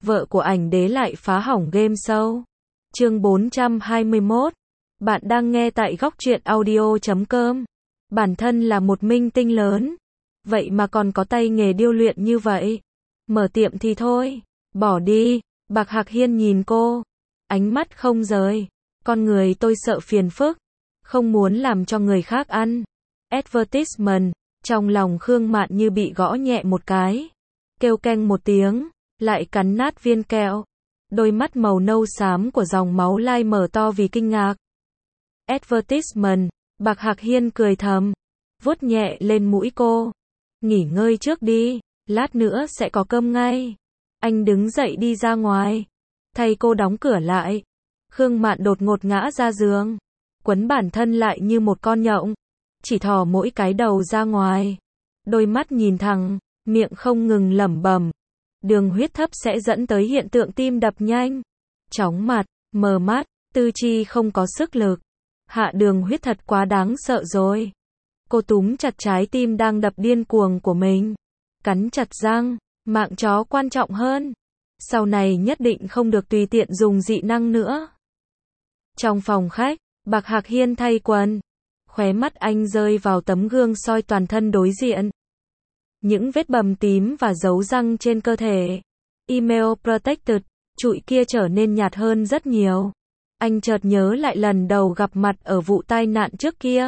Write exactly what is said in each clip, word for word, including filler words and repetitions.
vợ của ảnh đế lại phá hỏng game show. Chương bốn trăm hai mươi mốt. Bạn đang nghe tại góc truyện audio chấm com. Bản thân là một minh tinh lớn, vậy mà còn có tay nghề điêu luyện như vậy. Mở tiệm thì thôi, bỏ đi. Bạc Hạc Hiên nhìn cô, ánh mắt không rời. Con người tôi sợ phiền phức, không muốn làm cho người khác ăn advertisement. Trong lòng Khương Mạn Như bị gõ nhẹ một cái, kêu keng một tiếng, lại cắn nát viên kẹo. Đôi mắt màu nâu xám của dòng máu lai mở to vì kinh ngạc. Advertisement, Bạc Hạc Hiên cười thầm, vuốt nhẹ lên mũi cô. Nghỉ ngơi trước đi, lát nữa sẽ có cơm ngay. Anh đứng dậy đi ra ngoài, thay cô đóng cửa lại. Khương Mạn đột ngột ngã ra giường, quấn bản thân lại như một con nhộng, chỉ thò mỗi cái đầu ra ngoài. Đôi mắt nhìn thẳng, miệng không ngừng lẩm bẩm. Đường huyết thấp sẽ dẫn tới hiện tượng tim đập nhanh, chóng mặt, mờ mắt, tư chi không có sức lực. Hạ đường huyết thật quá đáng sợ rồi. Cô túm chặt trái tim đang đập điên cuồng của mình, cắn chặt răng, mạng chó quan trọng hơn. Sau này nhất định không được tùy tiện dùng dị năng nữa. Trong phòng khách, Bạc Hạc Hiên thay quần, khóe mắt anh rơi vào tấm gương soi toàn thân đối diện. Những vết bầm tím và dấu răng trên cơ thể, email protected, trụi kia trở nên nhạt hơn rất nhiều. Anh chợt nhớ lại lần đầu gặp mặt ở vụ tai nạn trước kia.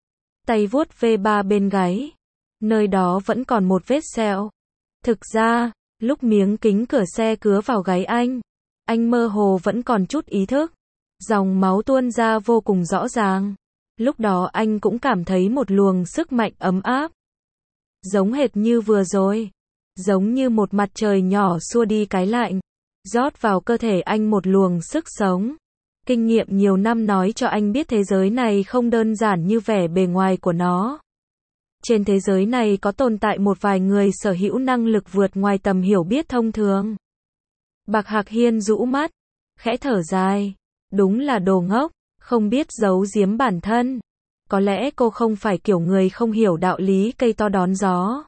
Tay vuốt ve ba bên gáy, nơi đó vẫn còn một vết sẹo. Thực ra, lúc miếng kính cửa xe cứa vào gáy anh, anh mơ hồ vẫn còn chút ý thức. Dòng máu tuôn ra vô cùng rõ ràng. Lúc đó anh cũng cảm thấy một luồng sức mạnh ấm áp, giống hệt như vừa rồi, giống như một mặt trời nhỏ xua đi cái lạnh, rót vào cơ thể anh một luồng sức sống. Kinh nghiệm nhiều năm nói cho anh biết thế giới này không đơn giản như vẻ bề ngoài của nó. Trên thế giới này có tồn tại một vài người sở hữu năng lực vượt ngoài tầm hiểu biết thông thường. Bạc Hạc Hiên rũ mắt, khẽ thở dài. Đúng là đồ ngốc, không biết giấu giếm bản thân. Có lẽ cô không phải kiểu người không hiểu đạo lý cây to đón gió.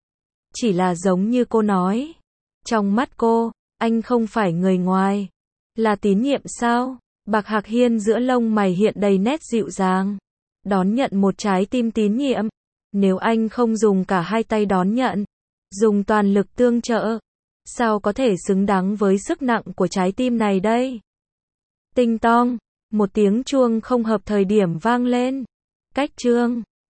Chỉ là giống như cô nói, trong mắt cô, anh không phải người ngoài. Là tín nhiệm sao? Bạc Hạc Hiên giữa lông mày hiện đầy nét dịu dàng. Đón nhận một trái tim tín nhiệm. Nếu anh không dùng cả hai tay đón nhận, dùng toàn lực tương trợ, sao có thể xứng đáng với sức nặng của trái tim này đây? Tinh tong, một tiếng chuông không hợp thời điểm vang lên. Cách chương